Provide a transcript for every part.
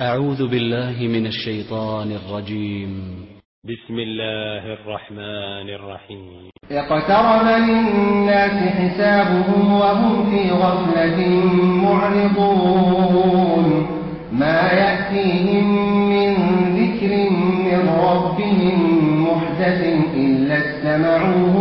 أعوذ بالله من الشيطان الرجيم. بسم الله الرحمن الرحيم. اقترب للناس حسابهم وهم في غفلة معرضون ما يأتيهم من ذكر من ربهم محدث إلا استمعوه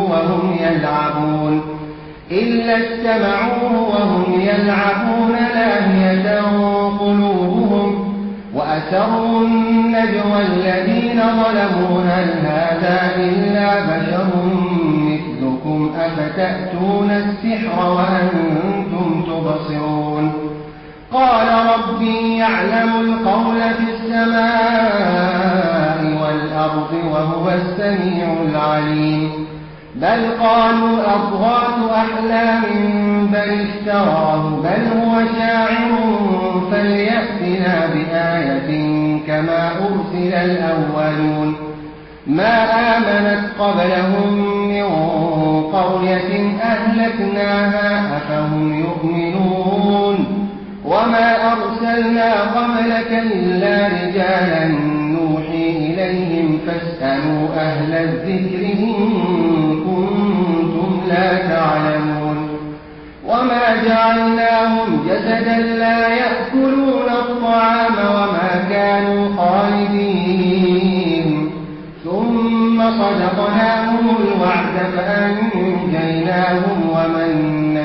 وهم يلعبون لاهية قلوبهم وأسروا النجوى الذين ظلموا هل هذا إلا بشر مثلكم أفتأتون السحر وأنتم تبصرون قال ربي يعلم القول في السماء والأرض وهو السميع العليم بل قالوا أضغاث أحلام بل افتراه بل هو شاعر فليأتنا بآية كما أرسل الأولون ما آمنت قبلهم من قرية أهلكناها أفهم يؤمنون وما أرسلنا قبلك إلا رجالا نوحي إليهم فاسألوا أهل الذكر إن كنتم لا تعلمون وما جعلناهم جسدا لا يأكلون الطعام وما كانوا خالدين ثم صدقناهم الوعد فأنجيناهم ومن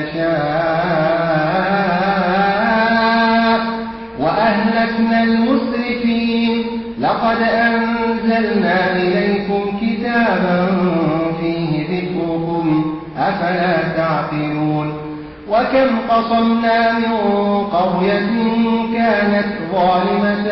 نشاء وأهلكنا المسرفين لقد أنزلنا إليكم كتابا فيه ذكركم أفلا تعقلون وكم قصمنا من قرية كانت ظالمة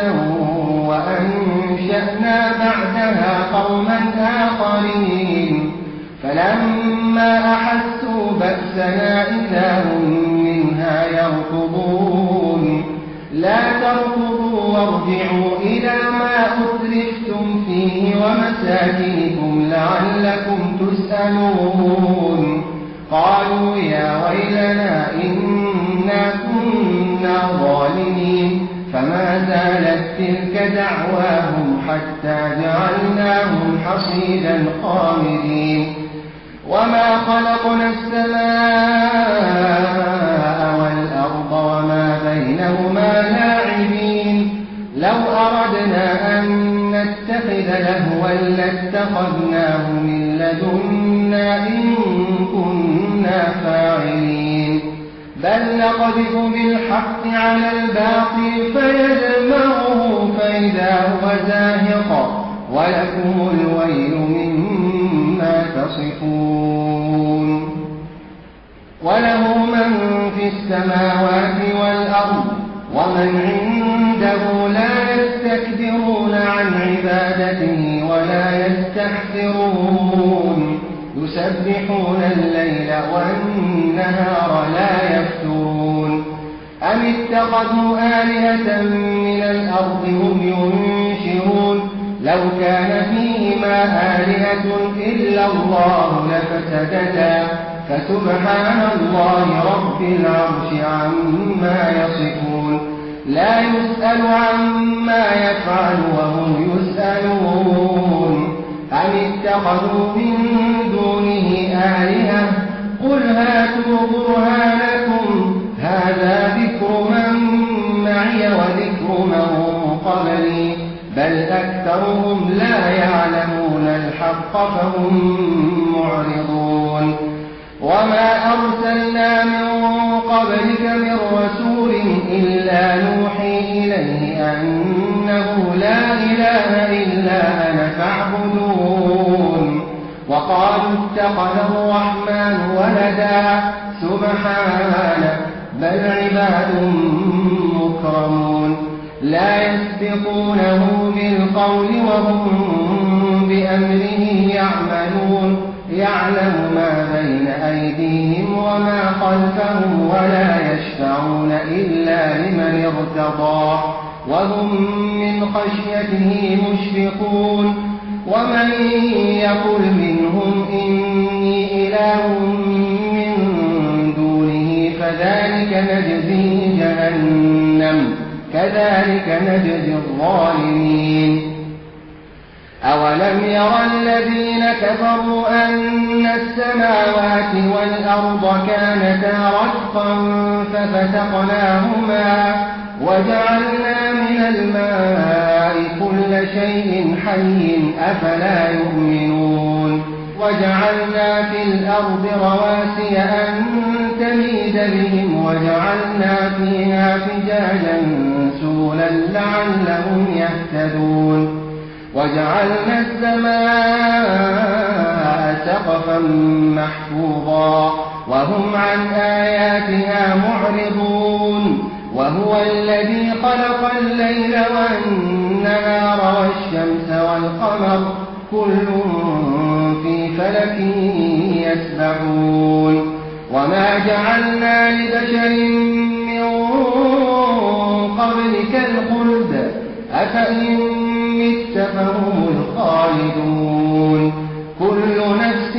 وأنشأنا بعدها قوما آخرين فلما أحسوا بأسنا إذا هم منها يركضون لا تركضوا وارجعوا إلى ما أترفتم فيه ومساكنكم لعلكم تسألون قالوا يا ويلنا إنا كنا ظالمين فما زالت تلك دعواهم حتى جعلناهم حصيدا خامدين وما خلقنا السماء والأرض وما بينهما لاعبين لو أردنا أن نتخذ لهوا لاتخذناه من لدنا إن كنا فاعلين بل نقذف بالحق على الباطل فيدمغه فإذا هو زاهق ولكم الويل مما تصفون وله من في السماوات والأرض ومن عنده لا يستكبرون عن عبادته ولا يستحسرون يسبحون الليل والنهار لا يفترون أم اتخذوا آلهة من الأرض هم ينشرون لو كان فيهما آلهة إلا الله لفسدتا فسبحان الله رب العرش عما يصفون لا يسأل عما يفعل وهم يسألون أم اتخذوا من دونه آلهة قل هاتوا برهانكم هذا ذكر من معي وذكر من قبلي بل أكثرهم لا يعلمون الحق فهم معرضون وما أرسلنا من قبلك من رسول إلا نوحي إليه أنه لا إله إلا أنا فاعبدون وقالوا اتخذ الرحمن ولدا سبحانه بل عباد مكرمون لا يسبقونه بالقول وهم بأمره يعملون يعلم ما بين أيديهم وما خلفهم ولا يشفعون إلا لمن ارتضى وهم من خشيته مشفقون ومن يقل منهم إني إله من دونه فذلك نجزيه جهنم كذلك نجزي الظالمين أولم ير الذين كفروا أن السماوات والأرض كانتا رتقا ففتقناهما وجعلنا من الماء كل شيء حي أفلا يؤمنون وجعلنا في الأرض رواسي أن تميد بهم وجعلنا فيها فجاجا سبلا لعلهم يهتدون وجعلنا السماء سقفا محفوظا وهم عن آياتها معرضون وهو الذي خلق الليل والنهار والشمس والقمر كل في فلك يسبحون وما جعلنا لبشر من قبلك الخلد أفإن مت فهم الخالدون كل نفس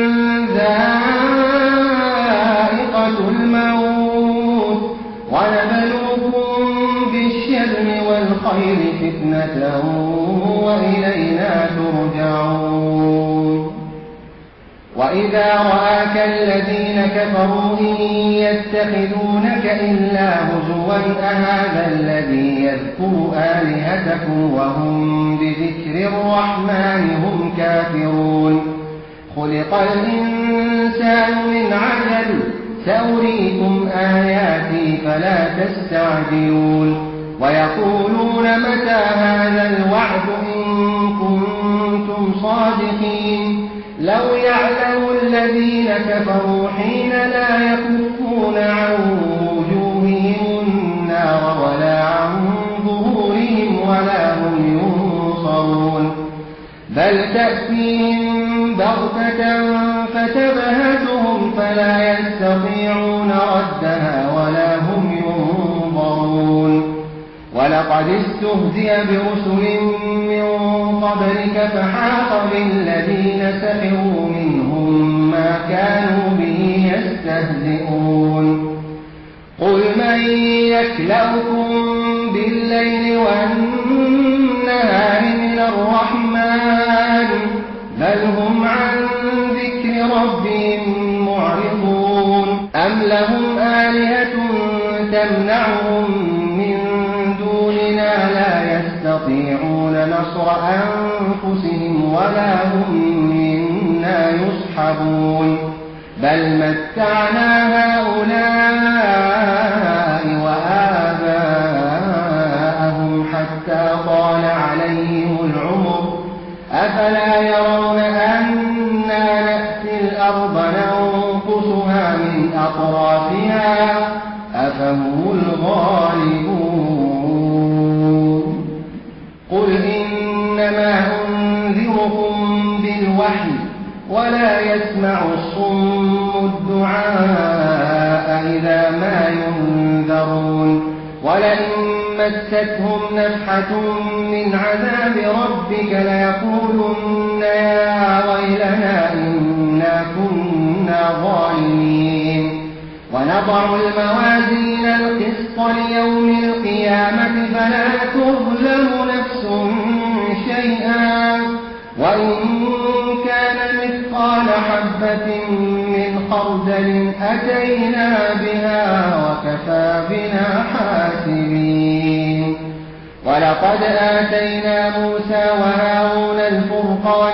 ذائقة الموت ونبلوكم بالشر والخير فتنة وإلينا ترجعون وإذا رآك الذين كفروا إن يتخذونك إلا هزوا أهذا الذي يذكر آلهتكم وهم بذكر الرحمن هم كافرون خلق الإنسان من عجل سأريكم آياتي فلا تستعجلون ويقولون متى هذا الوعد إن كنتم صادقين لو يعلم الذين كفروا حين لا يكفون عن وجوههم النار ولا عن ظهورهم ولا هم ينصرون بل تأتيهم بغتة فتبهتهم فلا يستطيعون ردها ولا هم ينظرون ولقد استهزئ برسل من قبلك فحاق بالذين سخروا منهم ما كانوا به يستهزئون قل من يكلؤكم بالليل والنهار من الرحمن بل هم عن ذكر ربهم معرضون أم لهم آلهة تمنعهم من دوننا لا يستطيعون نصر أنفسهم ولا هم منا يصحبون بل متعنا هؤلاء وآباءهم حتى طال عليهم العمر أفلا يرون أنا نأتي الأرض ننقصها من أطرافها أفهم الغالبون قل إنما أنذركم بالوحي ولا يسمع الصم الدعاء إذا ما ينذرون ولئن مستهم نفحة من عذاب ربك ليقولن يا ويلنا إنا كنا ظالمين ونضع الموازين القسط ليوم القيامة فلا تظلم نفس شيئا وإن كان مثقال حبة من خردل أتينا بها وكفى بنا حاسبين ولقد آتينا موسى وهارون الفرقان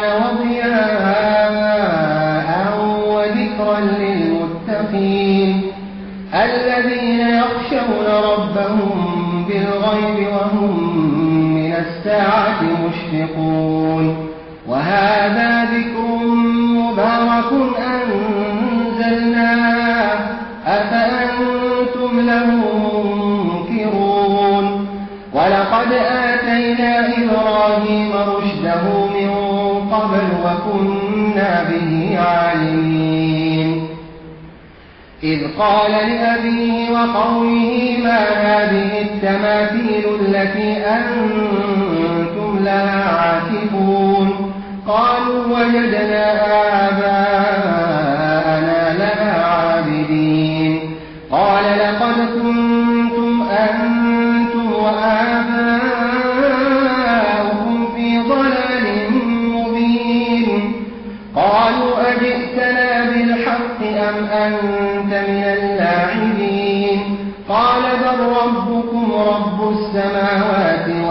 وضياء وذكرا للمتقين الذين يخشون ربهم بالغيب وهم من الساعة مشفقون وهذا ذكر مبارك أنزلناه أفأنتم له منكرون ولقد آتينا إبراهيم رشده من قبل وكنا به عالمين إذ قال لأبيه وقومه ما هذه التماثيل التي أنتم لها عاكفون قالوا وجدنا آباءنا لها عابدين قال لقد كنتم أنتم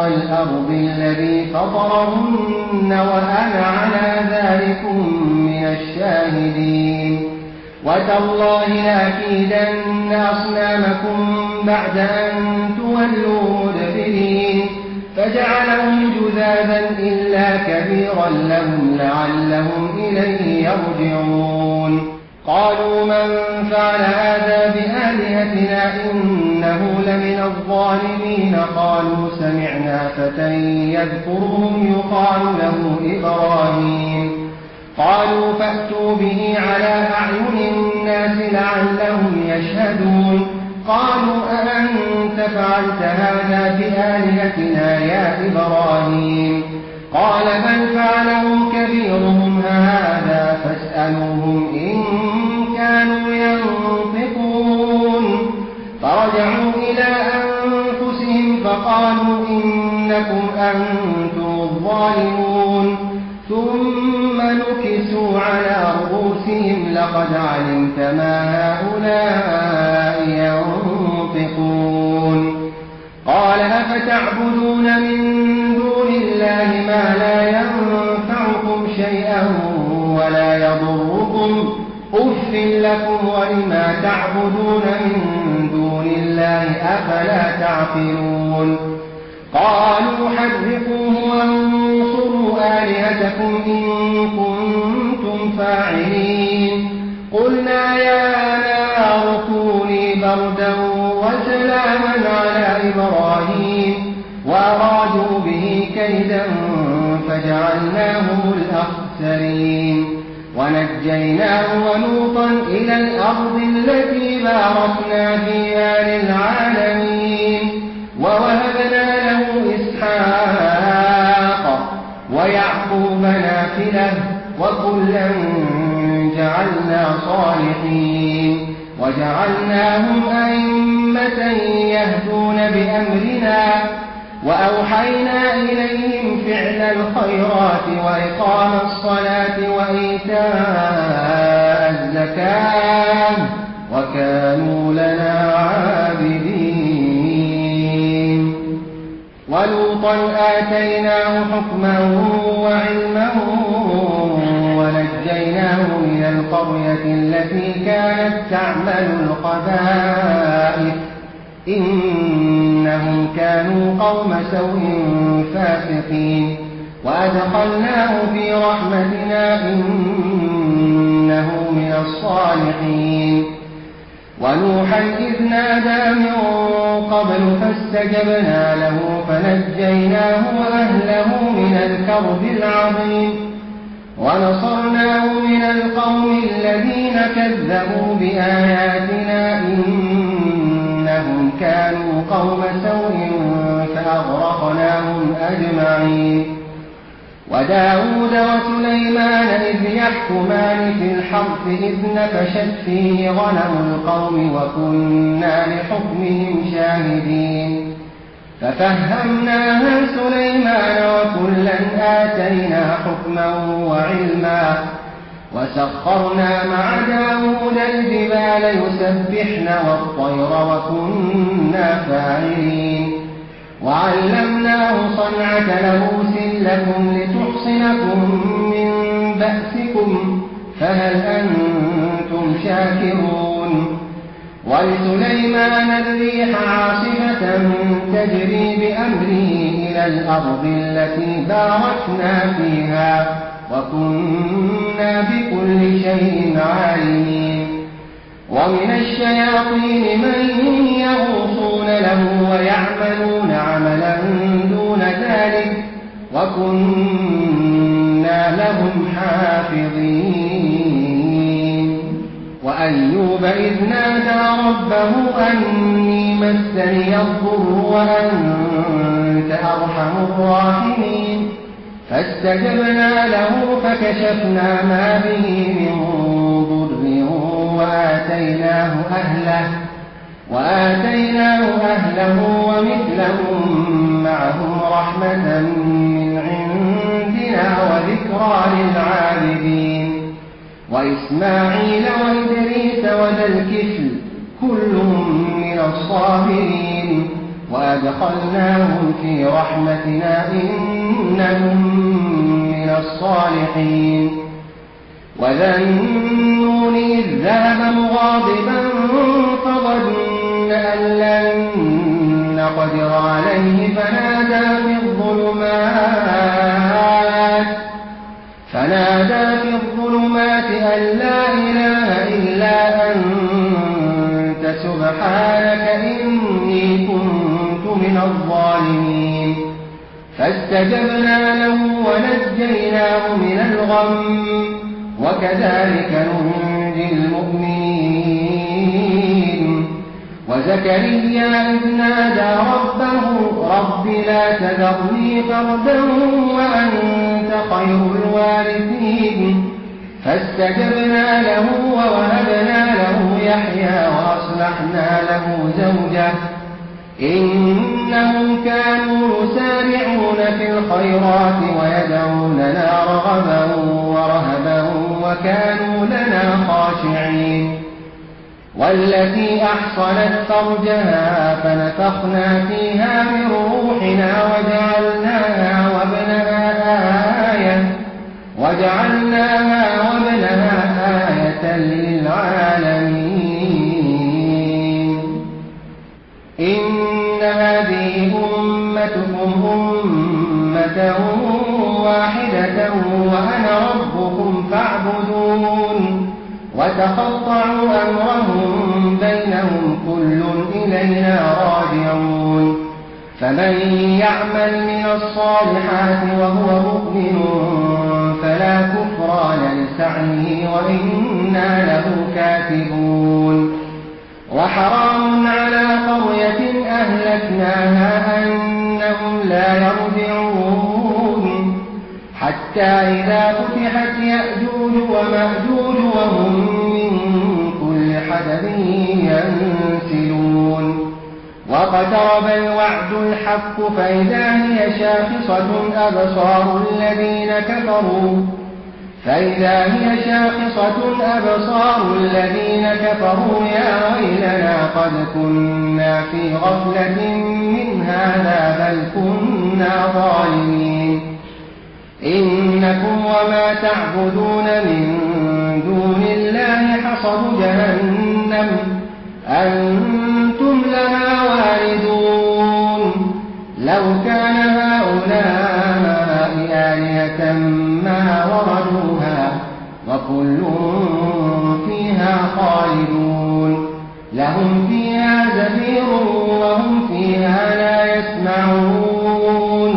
والأرض الذي فطرهن وأنا على ذلكم من الشاهدين وتالله لأكيدن أصنامكم بعد أن تولوا مدبرين فجعلهم جذاذا إلا كبيرا لهم لعلهم إليه يرجعون قالوا من فعل هذا بآلهتنا إنه لمن الظالمين قالوا سمعنا فتى يذكرهم يقال له إبراهيم قالوا فأتوا به على أعين الناس لعلهم يشهدون قالوا أأنت فعلت هذا بآلهتنا يا إبراهيم قال بل فعله كبيرهم هذا فاسألوهم إن كانوا ينطقون فرجعوا إلى أنفسهم فقالوا إنكم أنتم الظالمون ثم نكسوا على رؤوسهم لقد علمت ما هؤلاء ينطقون قال أفتعبدون من دون الله ما لا ينفعكم شيئا ولا يضركم أف لكم ولما تعبدون من دون الله أفلا تعقلون قالوا حرقوه وانصروا آلهتكم إن كنتم فاعلين قلنا يا نار كوني بردا وسلاما على إبراهيم وأرادوا به كيدا فجعلناهم الأخسرين ونجيناه ولوطا إلى الأرض التي باركنا فيها للعالمين ووهبنا له إسحاق ويعقوب نافلة وكلا جعلنا صالحين وجعلناهم أئمة يهدون بأمرنا وأوحينا إليهم فعل الخيرات وإقام الصلاة وإيتاء الزكاة وكانوا لنا عابدين ولوطا آتيناه حكما وعلما ونجيناه من القرية التي كانت تعمل الخبائث إنهم كانوا قوم سوء فاسقين وأدخلناه في رحمتنا إنه من الصالحين ونوحا إذ نادى من قبل فاستجبنا له فنجيناه وأهله من الكرب العظيم ونصرناه من القوم الذين كذبوا بآياتنا إنهم كانوا قوم سوء فأغرقناهم أجمعين وداود وسليمان إذ يحكمان في الحرث إذ نفشت فيه غنم القوم وكنا لحكمهم شاهدين ففهمناها سليمان وكلا آتينا حكما وعلما وسخرنا مع داود الجبال يسبحن والطير وكنا فاعلين وعلمناه صنعة لبوس لكم لتحصنكم من بأسكم فهل أنتم شاكرون ولسليمان الريح عاصفة تجري بأمره إلى الأرض التي باركنا فيها وكنا بكل شيء عالمين ومن الشياطين من يغوصون له ويعملون عملا دون ذلك وكنا لهم حافظين وأيوب إذ نادى ربه أني مسني الضر وأنت أرحم الراحمين فاستجبنا له فكشفنا ما به من ضر وآتيناه أهله ومثلهم معهم رحمة من عندنا وذكرى للعابدين وإسماعيل وإدريس وذا الكفل كل من الصابرين وأدخلناهم في رحمتنا إنهم من الصالحين. وذا النون إذ ذهب مغاضبا فظن أن لن نقدر عليه فنادى في الظلمات أن لا إله إلا أنت سبحانك إني كنت من الظالمين. فاستجبنا له ونجيناه من الغم وكذلك ننجي المؤمنين. وزكريا إذ نادى ربه رب لا تذرني فردا وأنت خير الوارثين. فاستجبنا له ووهبنا له يحيى وأصلحنا له زوجه إنهم كانوا يسارعون في الخيرات ويدعوننا رغبا ورهبا وكانوا لنا خاشعين. والتي أحصنت فرجها فنفخنا فيها من روحنا وجعلناها وابنها آية للعالمين. إن هذه أمتكم أمة واحدة وأنا ربكم فاعبدون. وتقطعوا أمرهم بينهم كل إلينا راجعون. فمن يعمل من الصالحات وهو مؤمن فلا كفران لسعيه وإنا له كاتبون. وحرام على قرية أهلكناها أنهم لا يرجعون حتى إذا فتحت يأجوج ومأجوج وهم من كل حدب ينسلون. واقترب الوعد الحق فإذا هي شاخصة أبصار الذين كفروا يا ويلنا قد كنا في غفلة من هذا بل كنا ظالمين. إنكم وما تعبدون من دون الله حصب جهنم أنتم لها واردون. لو كان هؤلاء آلهة ما وردوها وكل فيها خالدون. لهم فيها زفير وهم فيها لا يسمعون.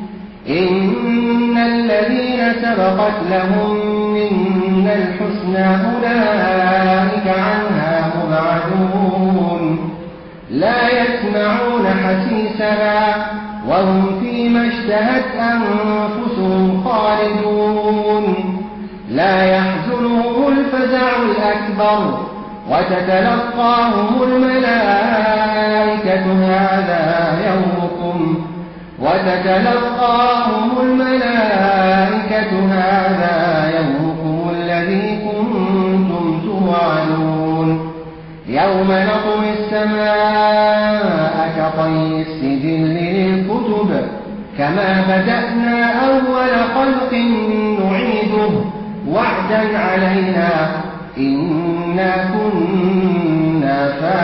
إن الذين سبقت لهم منا الحسنى أولئك عنها مبعدون. لا يسمعون حسيسها وهم فيما اشتهت أنفسهم خالدون. لا يحزنهم الفزع الأكبر وتتلقاهم الملائكة هذا يومكم الذي كنتم توعدون. يوم نطوي السماء كطي السجل للكتب كما بدأنا أول خلق نعيده وعدا علينا إنا كنا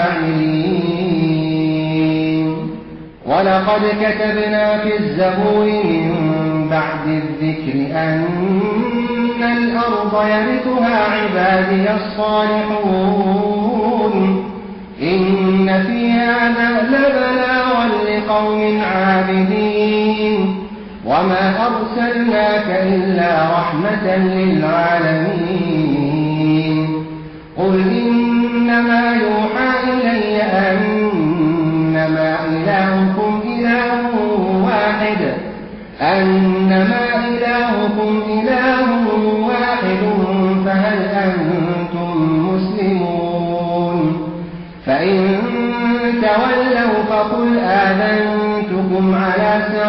فاعلين. ولقد كتبنا في الزبور من بعد الذكر أن الأرض يرثها عبادي الصالحون. إن في هذا لبلاغا لقوم عابدين. وما أرسلناك إلا رحمة للعالمين. قل إنما يوحى إلي أنما إلهكم إله واحد فهل أنتم مسلمون. فإن تولوا فقل آذنتكم على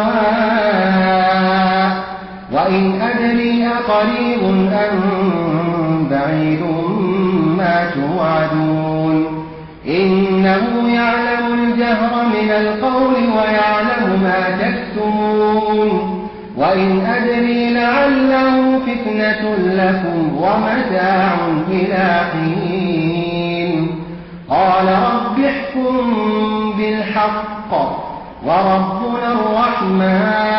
سواء وإن أدري أقريب أم بعيد ما توعدون. إنه يعلم الجهر الجهر من القول ويعلم ما تكتمون وإن أدري لعله فتنة لكم ومتاع إلى حين قال رب احكم بالحق وربنا الرحمن